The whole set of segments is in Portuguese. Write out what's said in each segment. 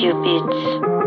Few Beats.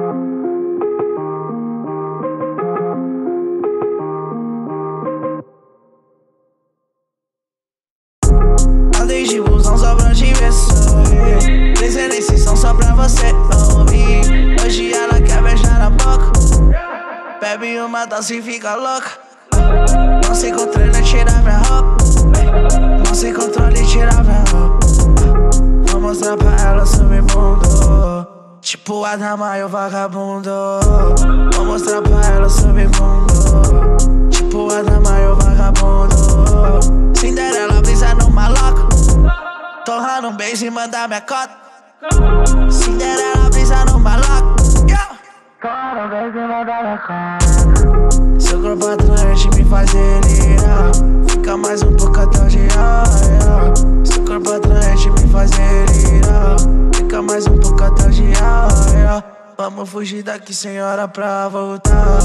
Andei de busão só pra te ver sorrir. Descer na exceção só pra você ouvir. Hoje ela quer beijar na boca. Bebe uma dose e fica louca. Não se controle, tira minha roupa. Não se controle, tira minha roupa. Vou mostrar pra ela submundo, tipo Adama e o vagabundo. Vou mostrar pra ela submundo, tipo Adama e o vagabundo. Cinderela brisa no maloca, torrando um beijo e manda minha cota. Cinderela brisa no maloca, torrando um beijo e manda minha cota. Seu corpo atraente me faz delirar. Fica mais um pouco até o dia. Seu corpo atraente me faz delirar. Fica mais um pouco até o dia. Vamos fugir daqui sem hora pra voltar.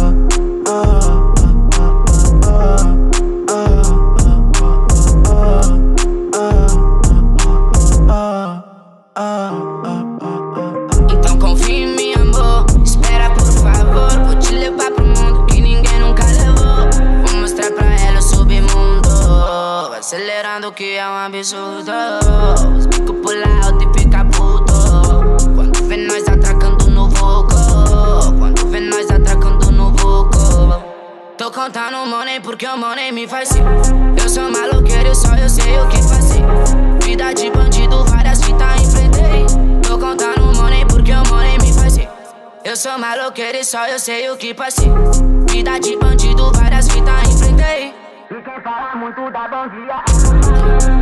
Então confia em mim, amor. Espera, por favor. Vou te levar pro mundo que ninguém nunca levou. Vou mostrar pra ela o submundo, acelerando que é um absurdo. Os bicos pula alto e fica puto quando vê nós atracando no vulco. Quando vê nós atracando no vulco. Tô contando money porque o money me faz sim. Eu sou maloqueiro, só eu sei o que fazer. Vida de bandido, várias fitas enfrentei. Tô contando money porque o money me faz sim. Eu sou maloqueiro e só eu sei o que passei. Vida de bandido, várias fitas enfrentei. E quem fala muito dá bom dia.